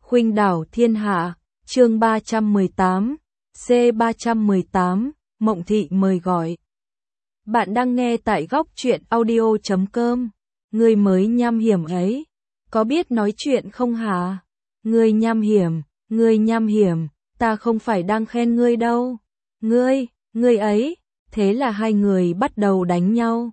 Khuynh đảo thiên hạ, chương 318, C318, Mộng Thị mời gọi. Bạn đang nghe tại góc truyện audio.com. Ngươi mới nham hiểm ấy, có biết nói chuyện không hả? Ngươi nham hiểm, ta không phải đang khen ngươi đâu. Ngươi ấy, thế là hai người bắt đầu đánh nhau.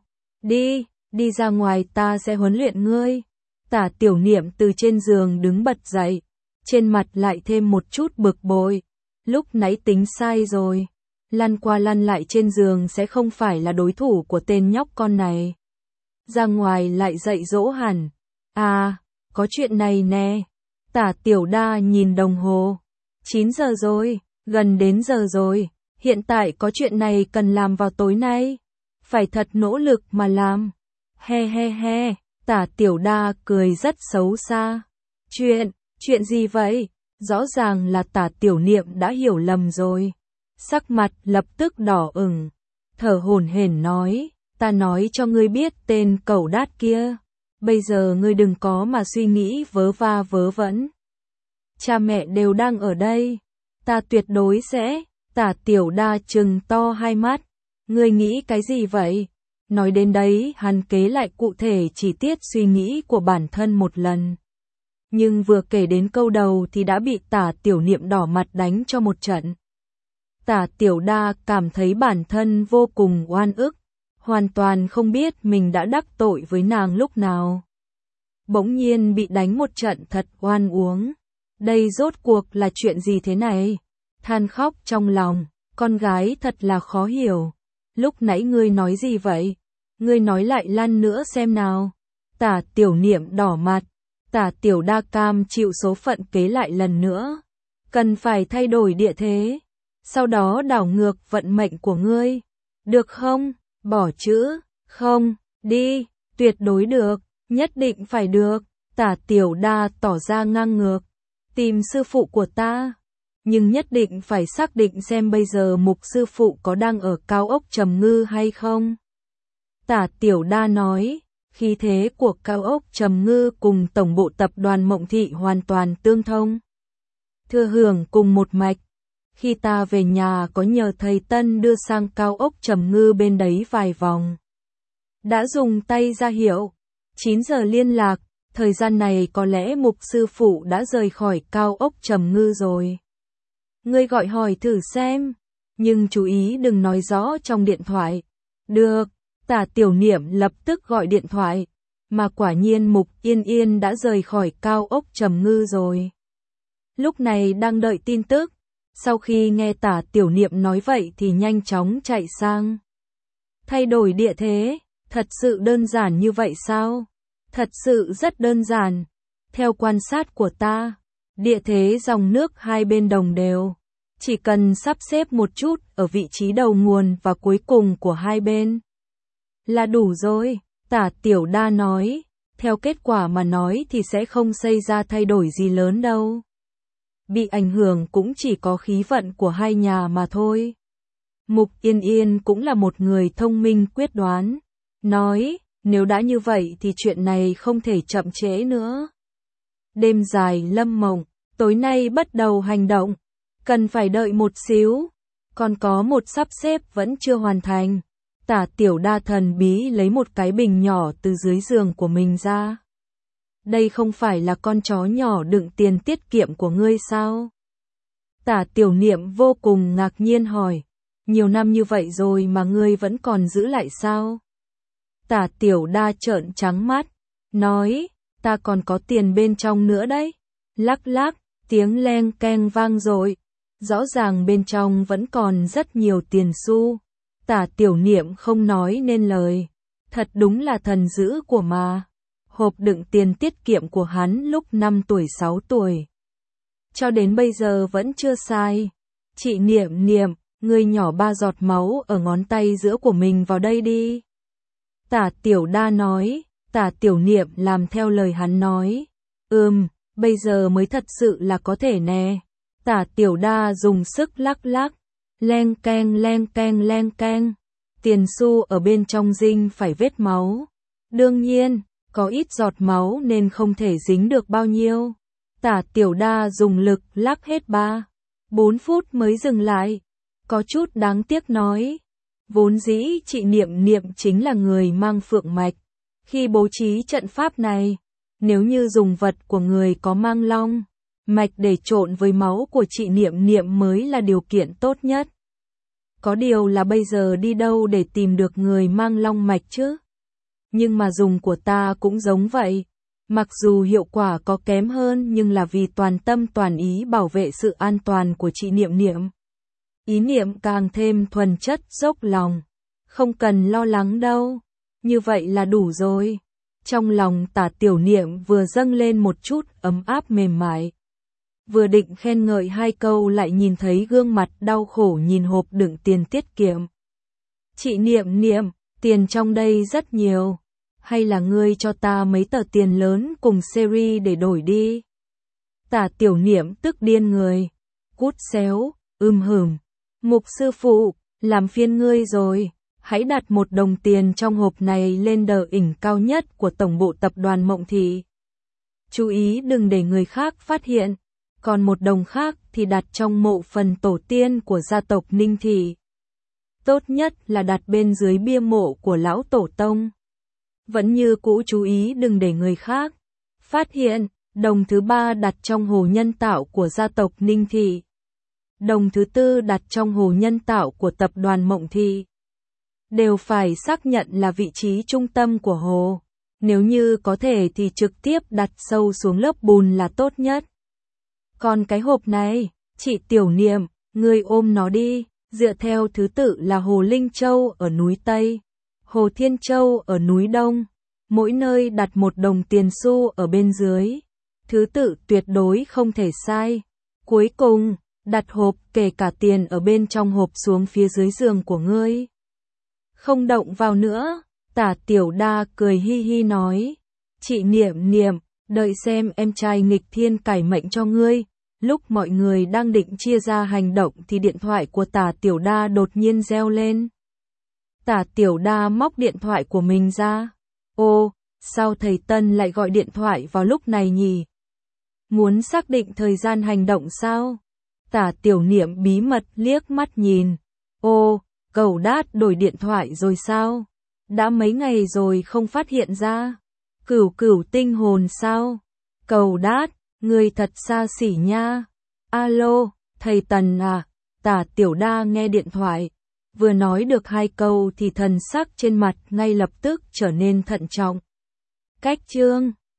Đi ra ngoài ta sẽ huấn luyện ngươi. Tả Tiểu Niệm từ trên giường đứng bật dậy, trên mặt lại thêm một chút bực bội. Lúc nãy tính sai rồi, lăn qua lăn lại trên giường sẽ không phải là đối thủ của tên nhóc con này. Ra ngoài lại dạy dỗ hẳn. À, có chuyện này nè. Tả Tiểu Đa nhìn đồng hồ. 9 giờ rồi, gần đến giờ rồi. Hiện tại có chuyện này cần làm vào tối nay. Phải thật nỗ lực mà làm. He. Tả Tiểu Đa cười rất xấu xa. Chuyện gì vậy? Rõ ràng là Tả Tiểu Niệm đã hiểu lầm rồi. Sắc mặt lập tức đỏ ửng, thở hổn hển nói, ta nói cho ngươi biết tên cẩu đát kia. Bây giờ ngươi đừng có mà suy nghĩ vớ va vớ vẩn. Cha mẹ đều đang ở đây. Ta tuyệt đối sẽ. Tả Tiểu Đa trừng to hai mắt. Ngươi nghĩ cái gì vậy? Nói đến đấy, hắn kể lại cụ thể chi tiết suy nghĩ của bản thân một lần. Nhưng vừa kể đến câu đầu thì đã bị Tả Tiểu Niệm đỏ mặt đánh cho một trận. Tả Tiểu Đa cảm thấy bản thân vô cùng oan ức, hoàn toàn không biết mình đã đắc tội với nàng lúc nào. Bỗng nhiên bị đánh một trận thật oan uống. Đây rốt cuộc là chuyện gì thế này? Than khóc trong lòng, con gái thật là khó hiểu. Lúc nãy ngươi nói gì vậy? Ngươi nói lại lăn nữa xem nào. Tả Tiểu Niệm đỏ mặt. Tả Tiểu Đa cam chịu số phận kế lại lần nữa. Cần phải thay đổi địa thế, sau đó đảo ngược vận mệnh của ngươi. Được không? Bỏ chữ không đi. Tuyệt đối được, nhất định phải được. Tả Tiểu Đa tỏ ra ngang ngược. Tìm sư phụ của ta. Nhưng nhất định phải xác định xem bây giờ mục sư phụ có đang ở cao ốc Trầm Ngư hay không. Tả Tiểu Đa nói, khí thế của cao ốc Trầm Ngư cùng tổng bộ tập đoàn Mộng Thị hoàn toàn tương thông. Thừa hưởng cùng một mạch. Khi ta về nhà có nhờ thầy Tân đưa sang cao ốc Trầm Ngư bên đấy vài vòng. Đã dùng tay ra hiệu. 9 giờ liên lạc, thời gian này có lẽ mục sư phụ đã rời khỏi cao ốc Trầm Ngư rồi. Ngươi gọi hỏi thử xem, nhưng chú ý đừng nói rõ trong điện thoại. Được, Tả Tiểu Niệm lập tức gọi điện thoại, mà quả nhiên Mục Yên Yên đã rời khỏi cao ốc Trầm Ngư rồi. Lúc này đang đợi tin tức, sau khi nghe Tả Tiểu Niệm nói vậy thì nhanh chóng chạy sang. Thay đổi địa thế, thật sự đơn giản như vậy sao? Thật sự rất đơn giản. Theo quan sát của ta, địa thế dòng nước hai bên đồng đều. Chỉ cần sắp xếp một chút ở vị trí đầu nguồn và cuối cùng của hai bên là đủ rồi. Tả Tiểu Đa nói, theo kết quả mà nói thì sẽ không xảy ra thay đổi gì lớn đâu. Bị ảnh hưởng cũng chỉ có khí vận của hai nhà mà thôi. Mục Yên Yên cũng là một người thông minh quyết đoán. Nói, nếu đã như vậy thì chuyện này không thể chậm trễ nữa. Đêm dài lâm mộng, tối nay bắt đầu hành động. Cần phải đợi một xíu. Còn có một sắp xếp vẫn chưa hoàn thành. Tả Tiểu Đa thần bí lấy một cái bình nhỏ từ dưới giường của mình ra. Đây không phải là con chó nhỏ đựng tiền tiết kiệm của ngươi sao? Tả Tiểu Niệm vô cùng ngạc nhiên hỏi. Nhiều năm như vậy rồi mà ngươi vẫn còn giữ lại sao? Tả Tiểu Đa trợn trắng mắt. Nói, ta còn có tiền bên trong nữa đấy. Lắc lắc, tiếng leng keng vang rồi. Rõ ràng bên trong vẫn còn rất nhiều tiền xu. Tả Tiểu Niệm không nói nên lời. Thật đúng là thần dữ của mà. Hộp đựng tiền tiết kiệm của hắn lúc 5 tuổi 6 tuổi. Cho đến bây giờ vẫn chưa sai. Chị Niệm, ngươi nhỏ 3 giọt máu ở ngón tay giữa của mình vào đây đi. Tả Tiểu Đa nói. Tả Tiểu Niệm làm theo lời hắn nói. Bây giờ mới thật sự là có thể nè. Tả Tiểu Đa dùng sức lắc lắc. Leng keng. Tiền xu ở bên trong dinh phải vết máu. Đương nhiên, có ít giọt máu nên không thể dính được bao nhiêu. Tả Tiểu Đa dùng lực lắc hết 4 phút mới dừng lại. Có chút đáng tiếc nói. Vốn dĩ chị Niệm Niệm chính là người mang phượng mạch. Khi bố trí trận pháp này, nếu như dùng vật của người có mang long mạch để trộn với máu của chị Niệm Niệm mới là điều kiện tốt nhất. Có điều là bây giờ đi đâu để tìm được người mang long mạch chứ? Nhưng mà dùng của ta cũng giống vậy. Mặc dù hiệu quả có kém hơn nhưng là vì toàn tâm toàn ý bảo vệ sự an toàn của chị Niệm Niệm. Ý niệm càng thêm thuần chất dốc lòng. Không cần lo lắng đâu. Như vậy là đủ rồi. Trong lòng Tả Tiểu Niệm vừa dâng lên một chút ấm áp mềm mại. Vừa định khen ngợi 2 câu lại nhìn thấy gương mặt đau khổ nhìn hộp đựng tiền tiết kiệm. Chị Niệm Niệm, tiền trong đây rất nhiều. Hay là ngươi cho ta mấy tờ tiền lớn cùng series để đổi đi? Tả Tiểu Niệm tức điên người. Cút xéo, hửm. Mục sư phụ, làm phiên ngươi rồi. Hãy đặt 1 đồng tiền trong hộp này lên đờ ỉnh cao nhất của tổng bộ tập đoàn Mộng Thị. Chú ý đừng để người khác phát hiện. Còn 1 đồng khác thì đặt trong mộ phần tổ tiên của gia tộc Ninh Thị. Tốt nhất là đặt bên dưới bia mộ của lão tổ tông. Vẫn như cũ chú ý đừng để người khác phát hiện. Đồng thứ 3 đặt trong hồ nhân tạo của gia tộc Ninh Thị. Đồng thứ 4 đặt trong hồ nhân tạo của tập đoàn Mộng Thị. Đều phải xác nhận là vị trí trung tâm của hồ. Nếu như có thể thì trực tiếp đặt sâu xuống lớp bùn là tốt nhất. Còn cái hộp này, chị Tiểu Niệm, ngươi ôm nó đi. Dựa theo thứ tự là Hồ Linh Châu ở núi Tây, Hồ Thiên Châu ở núi Đông. Mỗi nơi đặt 1 đồng tiền xu ở bên dưới. Thứ tự tuyệt đối không thể sai. Cuối cùng, đặt hộp kể cả tiền ở bên trong hộp xuống phía dưới giường của ngươi. Không động vào nữa. Tả Tiểu Đa cười hi hi nói. Chị Niệm Niệm, đợi xem em trai nghịch thiên cải mệnh cho ngươi. Lúc mọi người đang định chia ra hành động thì điện thoại của Tả Tiểu Đa đột nhiên reo lên. Tả Tiểu Đa móc điện thoại của mình ra. Ô, sao thầy Tân lại gọi điện thoại vào lúc này nhỉ? Muốn xác định thời gian hành động sao? Tả Tiểu Niệm bí mật liếc mắt nhìn. Ô, Cẩu Đát đổi điện thoại rồi sao? Đã mấy ngày rồi không phát hiện ra. Cửu tinh hồn sao? Cẩu Đát, người thật xa xỉ nha. Alo, thầy Tần à? Tả Tiểu Đa nghe điện thoại. Vừa nói được 2 câu thì thần sắc trên mặt ngay lập tức trở nên thận trọng. Cách chương